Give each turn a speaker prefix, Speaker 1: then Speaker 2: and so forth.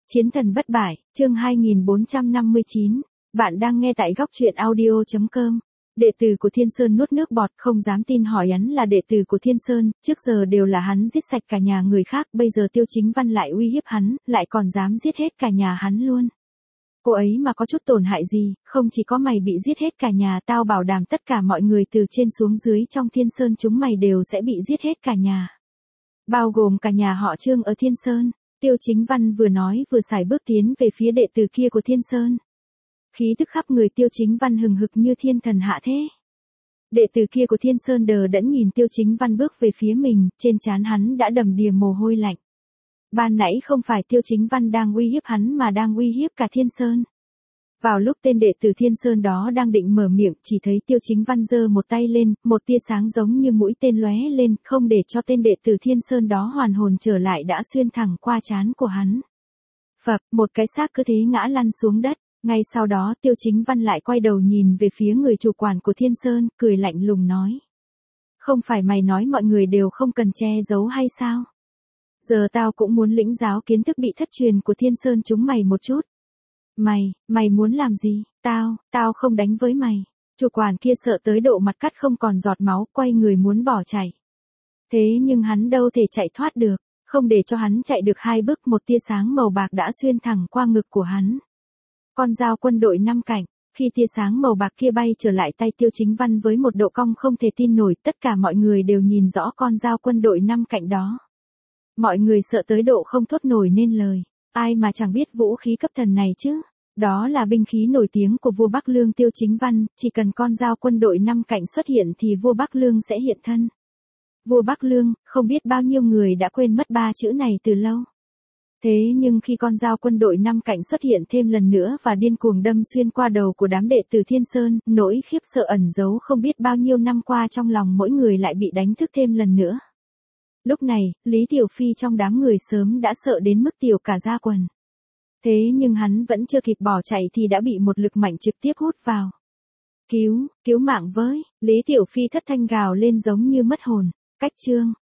Speaker 1: Chiến thần bất bại, chương 2459. Bạn đang nghe tại góc truyện audio.com. Đệ tử của Thiên Sơn nuốt nước bọt, không dám tin hỏi hắn là đệ tử của Thiên Sơn, trước giờ đều là hắn giết sạch cả nhà người khác, bây giờ Tiêu Chính Văn lại uy hiếp hắn, lại còn dám giết hết cả nhà hắn luôn. Cô ấy mà có chút tổn hại gì, không chỉ có mày bị giết hết cả nhà, tao bảo đảm tất cả mọi người từ trên xuống dưới trong Thiên Sơn chúng mày đều sẽ bị giết hết cả nhà. Bao gồm cả nhà họ Trương ở Thiên Sơn. Tiêu Chính Văn vừa nói vừa sải bước tiến về phía đệ tử kia của Thiên Sơn. Khí tức khắp người Tiêu Chính Văn hừng hực như thiên thần hạ thế. Đệ tử kia của Thiên Sơn đờ đẫn nhìn Tiêu Chính Văn bước về phía mình, trên trán hắn đã đầm đìa mồ hôi lạnh. Ban nãy không phải Tiêu Chính Văn đang uy hiếp hắn mà đang uy hiếp cả Thiên Sơn. Vào lúc tên đệ tử Thiên Sơn đó đang định mở miệng, chỉ thấy Tiêu Chính Văn giơ một tay lên, một tia sáng giống như mũi tên lóe lên, không để cho tên đệ tử Thiên Sơn đó hoàn hồn trở lại đã xuyên thẳng qua trán của hắn. Phập, một cái xác cứ thế ngã lăn xuống đất. Ngay sau đó Tiêu Chính Văn lại quay đầu nhìn về phía người chủ quản của Thiên Sơn, cười lạnh lùng nói. Không phải mày nói mọi người đều không cần che giấu hay sao? Giờ tao cũng muốn lĩnh giáo kiến thức bị thất truyền của Thiên Sơn chúng mày một chút. Mày muốn làm gì? Tao không đánh với mày. Chủ quản kia sợ tới độ mặt cắt không còn giọt máu, quay người muốn bỏ chạy. Thế nhưng hắn đâu thể chạy thoát được, không để cho hắn chạy được 2 bước, một tia sáng màu bạc đã xuyên thẳng qua ngực của hắn. Con dao quân đội 5 cạnh, khi tia sáng màu bạc kia bay trở lại tay Tiêu Chính Văn với một độ cong không thể tin nổi, tất cả mọi người đều nhìn rõ con dao quân đội 5 cạnh đó. Mọi người sợ tới độ không thốt nổi nên lời, ai mà chẳng biết vũ khí cấp thần này chứ. Đó là binh khí nổi tiếng của vua Bắc Lương Tiêu Chính Văn, chỉ cần con dao quân đội 5 cạnh xuất hiện thì vua Bắc Lương sẽ hiện thân. Vua Bắc Lương, không biết bao nhiêu người đã quên mất 3 chữ này từ lâu. Thế nhưng khi con dao quân đội 5 cạnh xuất hiện thêm lần nữa và điên cuồng đâm xuyên qua đầu của đám đệ tử Thiên Sơn, nỗi khiếp sợ ẩn giấu không biết bao nhiêu năm qua trong lòng mỗi người lại bị đánh thức thêm lần nữa. Lúc này, Lý Tiểu Phi trong đám người sớm đã sợ đến mức tiểu cả da quần. Thế nhưng hắn vẫn chưa kịp bỏ chạy thì đã bị một lực mạnh trực tiếp hút vào. Cứu mạng với, Lý Tiểu Phi thất thanh gào lên giống như mất hồn. Cách chương,